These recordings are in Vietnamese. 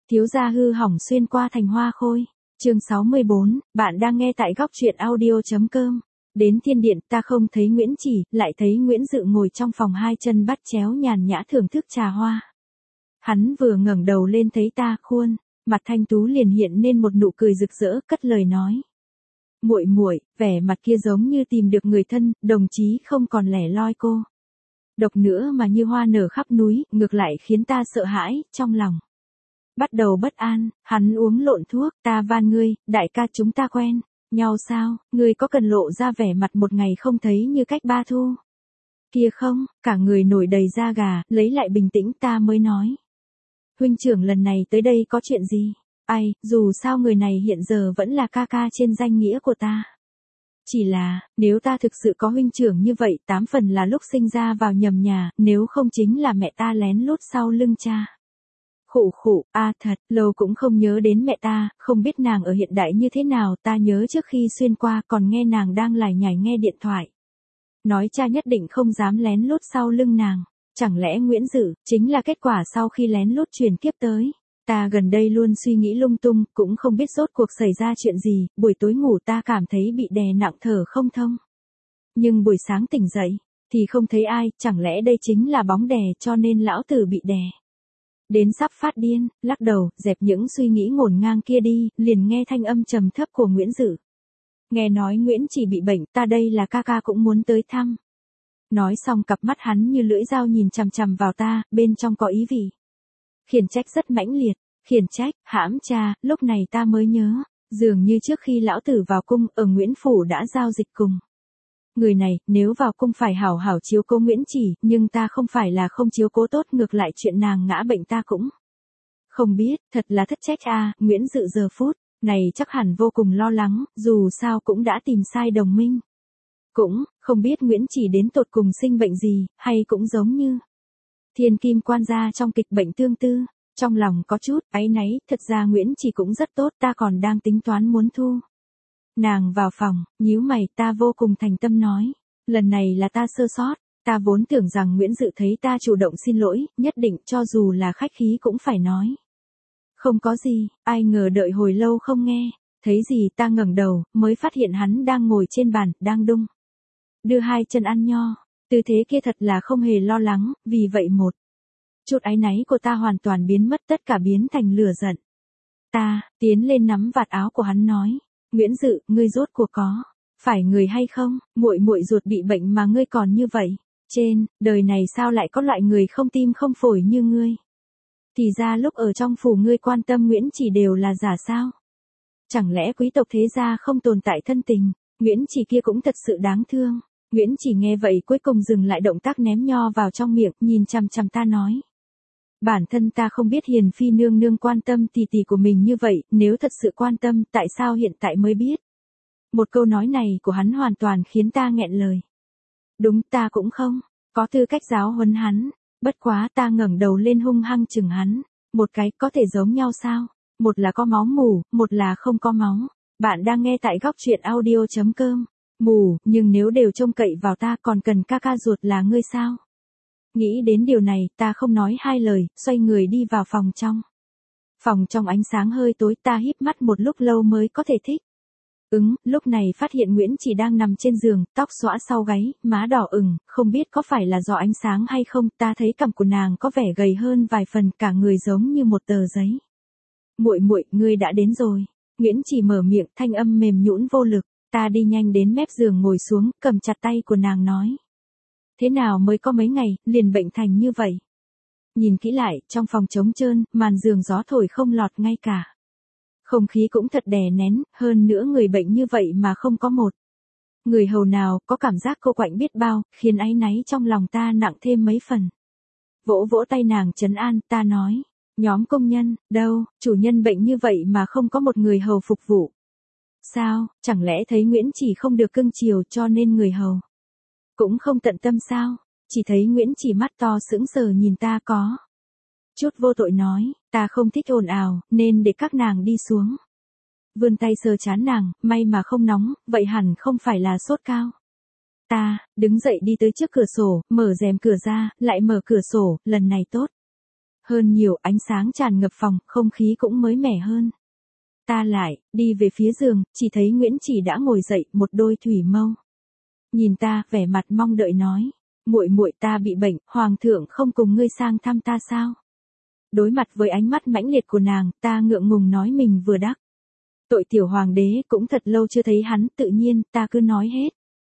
Thiếu gia hư hỏng xuyên qua thành hoa khôi. Chương 64, bạn đang nghe tại góc truyện audio.com. Đến thiên điện ta không thấy Nguyễn Chỉ, lại thấy Nguyễn Dự ngồi trong phòng hai chân bắt chéo nhàn nhã thưởng thức trà hoa. Hắn vừa ngẩng đầu lên thấy ta, khuôn mặt thanh tú liền hiện nên một nụ cười rực rỡ, cất lời nói. Muội muội, vẻ mặt kia giống như tìm được người thân, đồng chí không còn lẻ loi cô độc nữa mà như hoa nở khắp núi, ngược lại khiến ta sợ hãi, trong lòng bắt đầu bất an. Hắn uống lộn thuốc, ta van ngươi, đại ca chúng ta quen nhau sao, ngươi có cần lộ ra vẻ mặt một ngày không thấy như cách ba thu kia không? Cả người nổi đầy da gà, lấy lại bình tĩnh ta mới nói. Huynh trưởng lần này tới đây có chuyện gì? Ai, dù sao người này hiện giờ vẫn là ca ca trên danh nghĩa của ta. Chỉ là, nếu ta thực sự có huynh trưởng như vậy, 8 phần là lúc sinh ra vào nhầm nhà, nếu không chính là mẹ ta lén lút sau lưng cha. Khụ khụ, thật, lâu cũng không nhớ đến mẹ ta, không biết nàng ở hiện đại như thế nào, ta nhớ trước khi xuyên qua còn nghe nàng đang lải nhải nghe điện thoại. Nói cha nhất định không dám lén lút sau lưng nàng, chẳng lẽ Nguyễn Dự chính là kết quả sau khi lén lút truyền kiếp tới. Ta gần đây luôn suy nghĩ lung tung, cũng không biết rốt cuộc xảy ra chuyện gì, buổi tối ngủ ta cảm thấy bị đè nặng thở không thông. Nhưng buổi sáng tỉnh dậy, thì không thấy ai, chẳng lẽ đây chính là bóng đè cho nên lão tử bị đè. Đến sắp phát điên, lắc đầu, dẹp những suy nghĩ ngổn ngang kia đi, liền nghe thanh âm trầm thấp của Nguyễn Dự. Nghe nói Nguyễn Chỉ bị bệnh, ta đây là ca ca cũng muốn tới thăm. Nói xong cặp mắt hắn như lưỡi dao nhìn chằm chằm vào ta, bên trong có ý vị khiển trách rất mãnh liệt. Khiển trách, hãm cha, lúc này ta mới nhớ, dường như trước khi lão tử vào cung ở Nguyễn Phủ đã giao dịch cùng người này, nếu vào cung phải hảo hảo chiếu cố Nguyễn Chỉ, nhưng ta không phải là không chiếu cố tốt, ngược lại chuyện nàng ngã bệnh ta cũng không biết, thật là thất trách a. Nguyễn Dự giờ phút này chắc hẳn vô cùng lo lắng, dù sao cũng đã tìm sai đồng minh. Cũng không biết Nguyễn Chỉ đến tột cùng sinh bệnh gì, hay cũng giống như Thiên Kim quan gia trong kịch Bệnh Tương Tư. Trong lòng có chút áy náy, thật ra Nguyễn Chỉ cũng rất tốt, ta còn đang tính toán muốn thu nàng vào phòng. Nhíu mày, ta vô cùng thành tâm nói, lần này là ta sơ sót, ta vốn tưởng rằng Nguyễn Dự thấy ta chủ động xin lỗi, nhất định cho dù là khách khí cũng phải nói không có gì, ai ngờ đợi hồi lâu không nghe thấy gì, ta ngẩng đầu mới phát hiện hắn đang ngồi trên bàn, đang đung đưa hai chân ăn nho. Tư thế kia thật là không hề lo lắng, vì vậy một chút áy náy của ta hoàn toàn biến mất, tất cả biến thành lửa giận. Ta tiến lên nắm vạt áo của hắn nói, Nguyễn Dự, ngươi rốt cuộc có phải người hay không? Muội muội ruột bị bệnh mà ngươi còn như vậy. Trên đời này sao lại có loại người không tim không phổi như ngươi? Thì ra lúc ở trong phủ ngươi quan tâm Nguyễn Chỉ đều là giả sao? Chẳng lẽ quý tộc thế gia không tồn tại thân tình? Nguyễn Chỉ kia cũng thật sự đáng thương. Nguyễn Chỉ nghe vậy cuối cùng dừng lại động tác ném nho vào trong miệng, nhìn chằm chằm ta nói. Bản thân ta không biết Hiền Phi nương nương quan tâm tỷ tỷ của mình như vậy, nếu thật sự quan tâm, tại sao hiện tại mới biết? Một câu nói này của hắn hoàn toàn khiến ta nghẹn lời. Đúng, ta cũng không có tư cách giáo huấn hắn, bất quá ta ngẩng đầu lên hung hăng chừng hắn, một cái có thể giống nhau sao? Một là có máu mủ, một là không có máu. Bạn đang nghe tại góc truyện audio.com. Mù, nhưng nếu đều trông cậy vào ta còn cần ca ca ruột là ngươi sao? Nghĩ đến điều này, ta không nói hai lời, xoay người đi vào phòng trong. Phòng trong ánh sáng hơi tối, ta híp mắt một lúc lâu mới có thể thích lúc này phát hiện Nguyễn Chỉ đang nằm trên giường, tóc xõa sau gáy, má đỏ ửng, không biết có phải là do ánh sáng hay không, ta thấy cằm của nàng có vẻ gầy hơn vài phần, cả người giống như một tờ giấy. Muội muội, ngươi đã đến rồi. Nguyễn Chỉ mở miệng, thanh âm mềm nhũn vô lực. Ta đi nhanh đến mép giường ngồi xuống, cầm chặt tay của nàng nói. Thế nào mới có mấy ngày, liền bệnh thành như vậy? Nhìn kỹ lại, trong phòng trống trơn, màn giường gió thổi không lọt ngay cả. Không khí cũng thật đè nén, hơn nữa người bệnh như vậy mà không có một người hầu nào, có cảm giác cô quạnh biết bao, khiến áy náy trong lòng ta nặng thêm mấy phần. Vỗ vỗ tay nàng trấn an, ta nói. Nhóm công nhân, đâu, chủ nhân bệnh như vậy mà không có một người hầu phục vụ. Sao, chẳng lẽ thấy Nguyễn Chỉ không được cưng chiều cho nên người hầu cũng không tận tâm sao? Chỉ thấy Nguyễn Chỉ mắt to sững sờ nhìn ta có chút vô tội nói, ta không thích ồn ào, nên để các nàng đi xuống. Vươn tay sờ trán nàng, may mà không nóng, vậy hẳn không phải là sốt cao. Ta đứng dậy đi tới trước cửa sổ, mở rèm cửa ra, lại mở cửa sổ, lần này tốt hơn nhiều, ánh sáng tràn ngập phòng, không khí cũng mới mẻ hơn. Ta lại, đi về phía giường, chỉ thấy Nguyễn Chỉ đã ngồi dậy, một đôi thủy mâu. Nhìn ta, vẻ mặt mong đợi nói, muội muội ta bị bệnh, hoàng thượng không cùng ngươi sang thăm ta sao? Đối mặt với ánh mắt mãnh liệt của nàng, ta ngượng ngùng nói mình vừa đắc. Tội tiểu hoàng đế cũng thật lâu chưa thấy hắn, tự nhiên, ta cứ nói hết.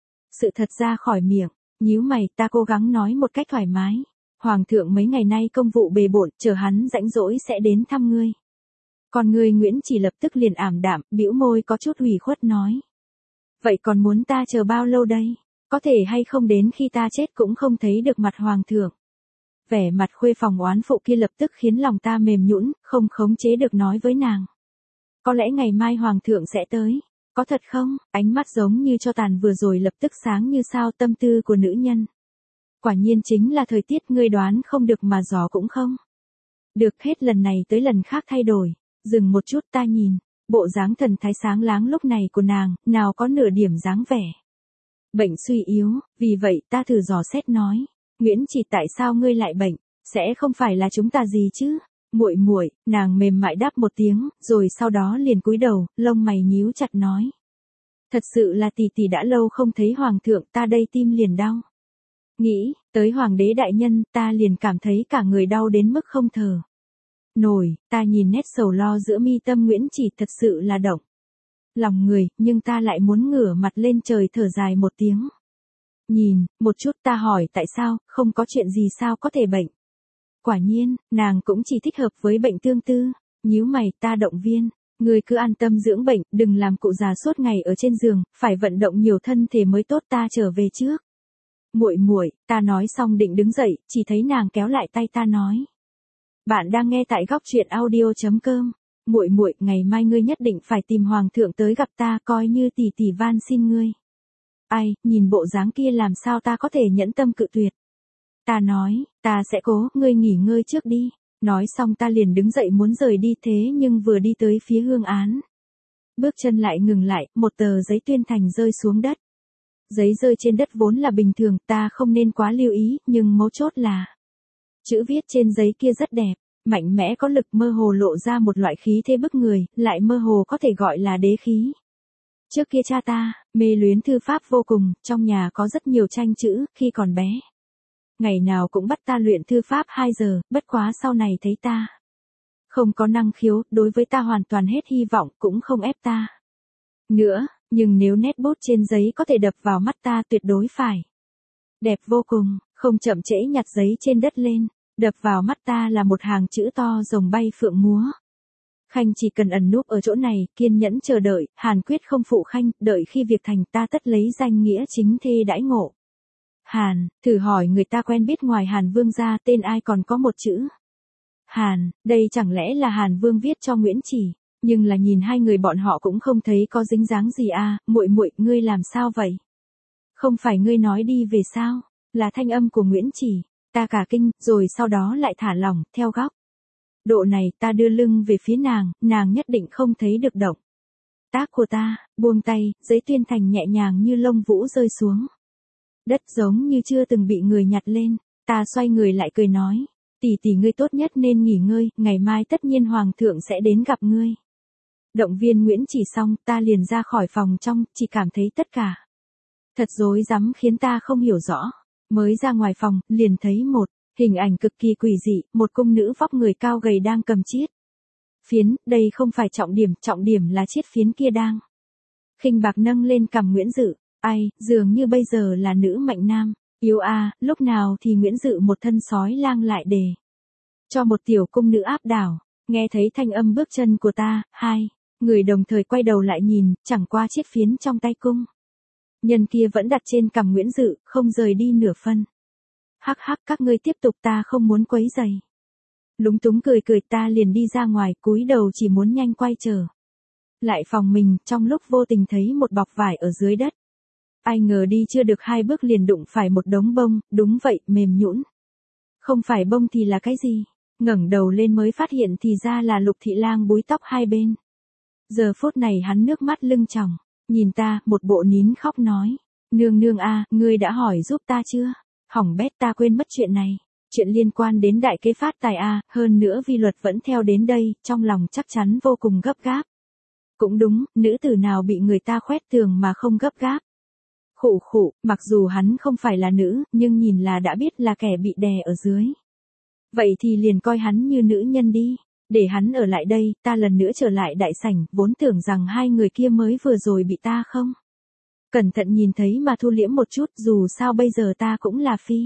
Sự thật ra khỏi miệng, nhíu mày, ta cố gắng nói một cách thoải mái. Hoàng thượng mấy ngày nay công vụ bề bộn, chờ hắn rảnh rỗi sẽ đến thăm ngươi. Còn ngươi Nguyễn Chỉ lập tức liền ảm đạm, bĩu môi có chút ủy khuất nói. Vậy còn muốn ta chờ bao lâu đây? Có thể hay không đến khi ta chết cũng không thấy được mặt hoàng thượng. Vẻ mặt khuê phòng oán phụ kia lập tức khiến lòng ta mềm nhũn, không khống chế được nói với nàng. Có lẽ ngày mai hoàng thượng sẽ tới. Có thật không? Ánh mắt giống như cho tàn vừa rồi lập tức sáng như sao, tâm tư của nữ nhân. Quả nhiên chính là thời tiết, ngươi đoán không được mà gió cũng không. Được, hết lần này tới lần khác thay đổi. Dừng một chút, ta nhìn. Bộ dáng thần thái sáng láng lúc này của nàng, nào có nửa điểm dáng vẻ. Bệnh suy yếu, vì vậy ta thử dò xét nói. Nguyễn Chỉ, tại sao ngươi lại bệnh? Sẽ không phải là chúng ta gì chứ? Muội muội, nàng mềm mại đáp một tiếng, rồi sau đó liền cúi đầu, lông mày nhíu chặt nói. Thật sự là tỷ tỷ đã lâu không thấy hoàng thượng, ta đây tim liền đau. Nghĩ, tới hoàng đế đại nhân, ta liền cảm thấy cả người đau đến mức không thở nổi. Ta nhìn nét sầu lo giữa mi tâm Nguyễn Chỉ, thật sự là động lòng người, nhưng ta lại muốn ngửa mặt lên trời thở dài một tiếng. Nhìn, một chút, ta hỏi tại sao, không có chuyện gì sao có thể bệnh. Quả nhiên, nàng cũng chỉ thích hợp với bệnh tương tư. Nhíu mày, ta động viên. Ngươi cứ an tâm dưỡng bệnh, đừng làm cụ già suốt ngày ở trên giường, phải vận động nhiều thân thể mới tốt, ta trở về trước. Muội muội, ta nói xong định đứng dậy, chỉ thấy nàng kéo lại tay ta nói. Bạn đang nghe tại góc truyện audio.com. Muội muội, ngày mai ngươi nhất định phải tìm hoàng thượng tới gặp ta, coi như tỷ tỷ van xin ngươi. Ai, nhìn bộ dáng kia làm sao ta có thể nhẫn tâm cự tuyệt. Ta nói, ta sẽ cố, ngươi nghỉ ngơi trước đi. Nói xong ta liền đứng dậy muốn rời đi, thế nhưng vừa đi tới phía hương án. Bước chân lại ngừng lại, một tờ giấy tuyên thành rơi xuống đất. Giấy rơi trên đất vốn là bình thường, ta không nên quá lưu ý, nhưng mấu chốt là. Chữ viết trên giấy kia rất đẹp, mạnh mẽ có lực, mơ hồ lộ ra một loại khí thế bức người, lại mơ hồ có thể gọi là đế khí. Trước kia cha ta, mê luyến thư pháp vô cùng, trong nhà có rất nhiều tranh chữ, khi còn bé. Ngày nào cũng bắt ta luyện thư pháp 2 giờ, bất quá sau này thấy ta không có năng khiếu, đối với ta hoàn toàn hết hy vọng, cũng không ép ta nữa, nhưng nếu nét bút trên giấy có thể đập vào mắt ta tuyệt đối phải đẹp vô cùng, không chậm trễ nhặt giấy trên đất lên, đập vào mắt ta là một hàng chữ to rồng bay phượng múa. Khanh chỉ cần ẩn núp ở chỗ này, kiên nhẫn chờ đợi, Hàn quyết không phụ Khanh, đợi khi việc thành ta tất lấy danh nghĩa chính thê đãi ngộ. Hàn, thử hỏi người ta quen biết ngoài Hàn Vương ra tên ai còn có một chữ. Hàn, đây chẳng lẽ là Hàn Vương viết cho Nguyễn Chỉ, nhưng là nhìn hai người bọn họ cũng không thấy có dính dáng gì à, muội muội, ngươi làm sao vậy? Không phải ngươi nói đi về sao? Là thanh âm của Nguyễn Chỉ, ta cả kinh, rồi sau đó lại thả lỏng, theo góc. Độ này ta đưa lưng về phía nàng, nàng nhất định không thấy được động tác của ta, buông tay, giấy tuyên thành nhẹ nhàng như lông vũ rơi xuống. Đất giống như chưa từng bị người nhặt lên, ta xoay người lại cười nói, tỷ tỷ ngươi tốt nhất nên nghỉ ngơi, ngày mai tất nhiên hoàng thượng sẽ đến gặp ngươi. Động viên Nguyễn Chỉ xong, ta liền ra khỏi phòng trong, chỉ cảm thấy tất cả thật rối rắm khiến ta không hiểu rõ. Mới ra ngoài phòng, liền thấy một hình ảnh cực kỳ quỷ dị, một cung nữ vóc người cao gầy đang cầm chiết phiến, đây không phải trọng điểm là chiết phiến kia đang khinh bạc nâng lên cằm Nguyễn Dự. Ai, dường như bây giờ là nữ mạnh nam, yếu a, lúc nào thì Nguyễn Dự một thân sói lang lại đề cho một tiểu cung nữ áp đảo. Nghe thấy thanh âm bước chân của ta, hai người đồng thời quay đầu lại nhìn, chẳng qua chiết phiến trong tay cung nhân kia vẫn đặt trên cằm Nguyễn Dự, không rời đi nửa phân. Hắc hắc, các ngươi tiếp tục, ta không muốn quấy rầy. Lúng túng cười cười, ta liền đi ra ngoài, cúi đầu chỉ muốn nhanh quay trở lại phòng mình, trong lúc vô tình thấy một bọc vải ở dưới đất. Ai ngờ đi chưa được 2 bước liền đụng phải một đống bông, đúng vậy, mềm nhũn. Không phải bông thì là cái gì? Ngẩng đầu lên mới phát hiện thì ra là Lục Thị Lang búi tóc hai bên. Giờ phút này hắn nước mắt lưng tròng, nhìn ta, một bộ nín khóc nói, nương nương a, ngươi đã hỏi giúp ta chưa? Hỏng bét, ta quên mất chuyện này. Chuyện liên quan đến đại kế phát tài a, hơn nữa vi luật vẫn theo đến đây, trong lòng chắc chắn vô cùng gấp gáp. Cũng đúng, nữ tử nào bị người ta khoét tường mà không gấp gáp. Khụ khụ, mặc dù hắn không phải là nữ, nhưng nhìn là đã biết là kẻ bị đè ở dưới. Vậy thì liền coi hắn như nữ nhân đi. Để hắn ở lại đây, ta lần nữa trở lại đại sảnh, vốn tưởng rằng hai người kia mới vừa rồi bị ta không. Cẩn thận nhìn thấy mà thu liễm một chút, dù sao bây giờ ta cũng là phi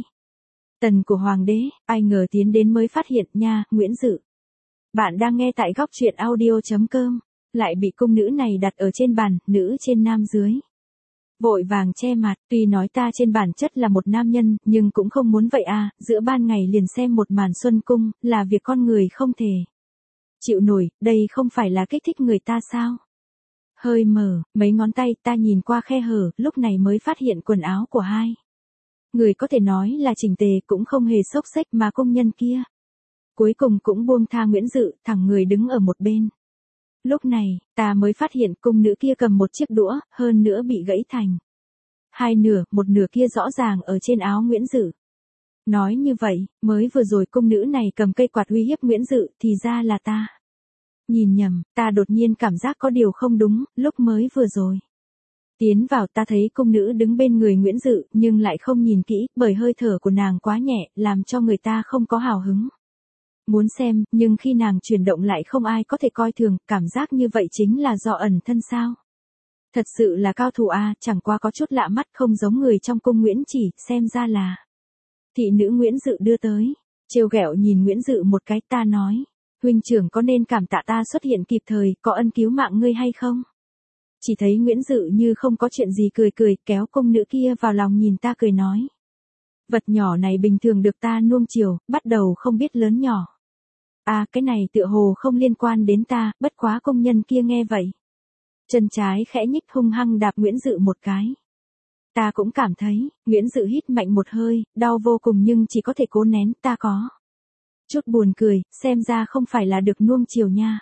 tần của hoàng đế, ai ngờ tiến đến mới phát hiện nha, Nguyễn Dự. Bạn đang nghe tại góc truyện audio.com, lại bị cung nữ này đặt ở trên bàn, nữ trên nam dưới. Vội vàng che mặt, tuy nói ta trên bản chất là một nam nhân, nhưng cũng không muốn vậy à, giữa ban ngày liền xem một màn xuân cung, là việc con người không thể chịu nổi, đây không phải là kích thích người ta sao? Hơi mở, mấy ngón tay ta nhìn qua khe hở, lúc này mới phát hiện quần áo của hai người có thể nói là chỉnh tề, cũng không hề xốc xếch mà công nhân kia. Cuối cùng cũng buông tha Nguyễn Dự, thẳng người đứng ở một bên. Lúc này, ta mới phát hiện cung nữ kia cầm một chiếc đũa, hơn nữa bị gãy thành hai nửa, một nửa kia rõ ràng ở trên áo Nguyễn Dự. Nói như vậy, mới vừa rồi cung nữ này cầm cây quạt uy hiếp Nguyễn Dự, thì ra là ta nhìn nhầm, ta đột nhiên cảm giác có điều không đúng, lúc mới vừa rồi tiến vào ta thấy cung nữ đứng bên người Nguyễn Dự, nhưng lại không nhìn kỹ, bởi hơi thở của nàng quá nhẹ, làm cho người ta không có hào hứng muốn xem, nhưng khi nàng chuyển động lại không ai có thể coi thường, cảm giác như vậy chính là do ẩn thân sao. Thật sự là cao thủ a, chẳng qua có chút lạ mắt, không giống người trong cung Nguyễn Chỉ, xem ra là thị nữ Nguyễn Dự đưa tới. Trêu ghẹo nhìn Nguyễn Dự một cái, ta nói, huynh trưởng có nên cảm tạ ta xuất hiện kịp thời, có ân cứu mạng ngươi hay không? Chỉ thấy Nguyễn Dự như không có chuyện gì cười cười, kéo cung nữ kia vào lòng nhìn ta cười nói. Vật nhỏ này bình thường được ta nuông chiều, bắt đầu không biết lớn nhỏ. À, cái này tựa hồ không liên quan đến ta, bất quá công nhân kia nghe vậy. Chân trái khẽ nhích hung hăng đạp Nguyễn Dự một cái. Ta cũng cảm thấy, Nguyễn Dự hít mạnh một hơi, đau vô cùng nhưng chỉ có thể cố nén, ta có chút buồn cười, xem ra không phải là được nuông chiều nha.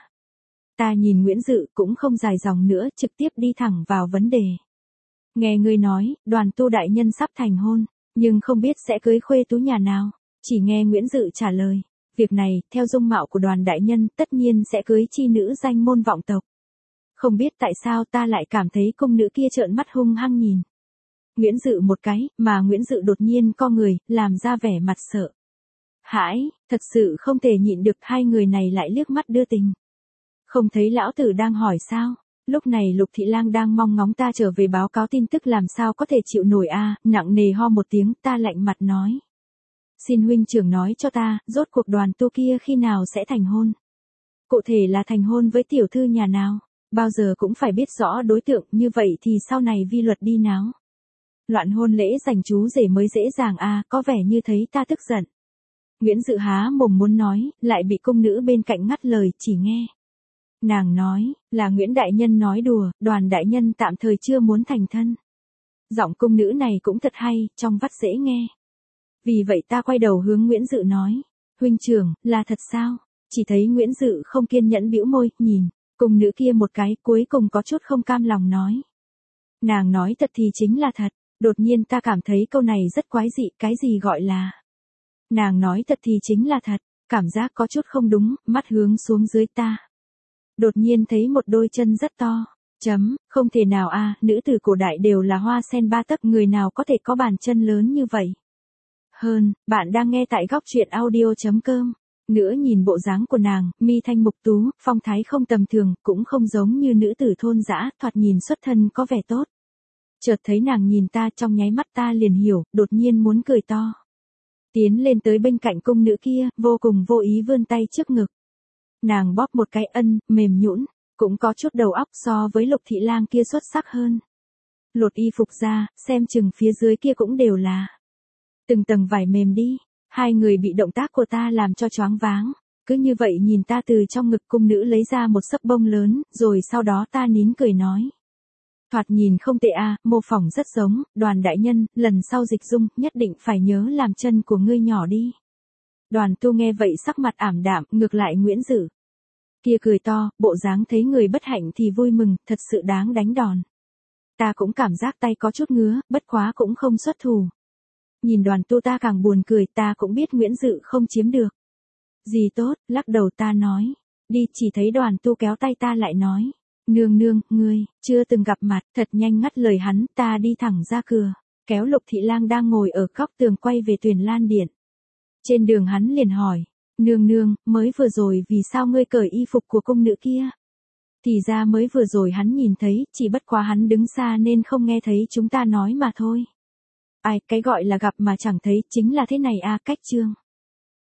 Ta nhìn Nguyễn Dự cũng không dài dòng nữa, trực tiếp đi thẳng vào vấn đề. Nghe ngươi nói, Đoàn Tu đại nhân sắp thành hôn, nhưng không biết sẽ cưới khuê tú nhà nào. Chỉ nghe Nguyễn Dự trả lời, việc này, theo dung mạo của Đoàn đại nhân, tất nhiên sẽ cưới chi nữ danh môn vọng tộc. Không biết tại sao ta lại cảm thấy cung nữ kia trợn mắt hung hăng nhìn Nguyễn Dự một cái, mà Nguyễn Dự đột nhiên co người, làm ra vẻ mặt sợ hãi, thật sự không thể nhịn được, hai người này lại liếc mắt đưa tình. Không thấy lão tử đang hỏi sao? Lúc này Lục Thị Lang đang mong ngóng ta trở về báo cáo tin tức, làm sao có thể chịu nổi a, nặng nề ho một tiếng, ta lạnh mặt nói. Xin huynh trưởng nói cho ta, rốt cuộc Đoàn Tu kia khi nào sẽ thành hôn? Cụ thể là thành hôn với tiểu thư nhà nào? Bao giờ cũng phải biết rõ đối tượng, như vậy thì sau này vi luật đi náo loạn hôn lễ dành chú rể mới dễ dàng a, có vẻ như thấy ta tức giận. Nguyễn Dự há mồm muốn nói, lại bị cung nữ bên cạnh ngắt lời, chỉ nghe nàng nói, là Nguyễn đại nhân nói đùa, Đoàn đại nhân tạm thời chưa muốn thành thân. Giọng cung nữ này cũng thật hay, trong vắt dễ nghe. Vì vậy ta quay đầu hướng Nguyễn Dự nói, huynh trưởng, là thật sao? Chỉ thấy Nguyễn Dự không kiên nhẫn bĩu môi, nhìn cung nữ kia một cái, cuối cùng có chút không cam lòng nói. Nàng nói thật thì chính là thật. Đột nhiên ta cảm thấy câu này rất quái dị, cái gì gọi là nàng nói thật thì chính là thật, cảm giác có chút không đúng, mắt hướng xuống dưới ta. Đột nhiên thấy một đôi chân rất to. Không thể nào a, nữ tử cổ đại đều là hoa sen ba tấc, người nào có thể có bàn chân lớn như vậy. Hơn, bạn đang nghe tại góc truyện audio.com. Nữa nhìn bộ dáng của nàng, mi thanh mục tú, phong thái không tầm thường, cũng không giống như nữ tử thôn dã, thoạt nhìn xuất thân có vẻ tốt. Chợt thấy nàng nhìn ta, trong nháy mắt ta liền hiểu, đột nhiên muốn cười to. Tiến lên tới bên cạnh cung nữ kia, vô cùng vô ý vươn tay trước ngực. Nàng bóp một cái, mềm nhũn, cũng có chút đầu óc, so với Lục Thị Lang kia xuất sắc hơn. Lột y phục ra, xem chừng phía dưới kia cũng đều là từng tầng vải mềm đi. Hai người bị động tác của ta làm cho choáng váng. Cứ như vậy nhìn ta, từ trong ngực cung nữ lấy ra một sấp bông lớn, rồi sau đó ta nín cười nói. Thoạt nhìn không tệ a, mô phỏng rất giống, Đoàn đại nhân, lần sau dịch dung, nhất định phải nhớ làm chân của ngươi nhỏ đi. Đoàn Tu nghe vậy sắc mặt ảm đạm, ngược lại Nguyễn Dự kia cười to, bộ dáng thấy người bất hạnh thì vui mừng, thật sự đáng đánh đòn. Ta cũng cảm giác tay có chút ngứa, bất quá cũng không xuất thủ. nhìn Đoàn Tu ta càng buồn cười, ta cũng biết Nguyễn Dự không chiếm được gì tốt, lắc đầu ta nói, đi, chỉ thấy Đoàn Tu kéo tay ta lại nói, nương nương, ngươi, chưa từng gặp mặt, thật nhanh ngắt lời hắn, ta đi thẳng ra cửa, kéo Lục Thị Lang đang ngồi ở góc tường quay về Tuyền Lan Điện. Trên đường hắn liền hỏi, nương nương, mới vừa rồi vì sao ngươi cởi y phục của cung nữ kia? Thì ra mới vừa rồi hắn nhìn thấy, chỉ bất quá hắn đứng xa nên không nghe thấy chúng ta nói mà thôi. Ai, cái gọi là gặp mà chẳng thấy, chính là thế này a, cách chương.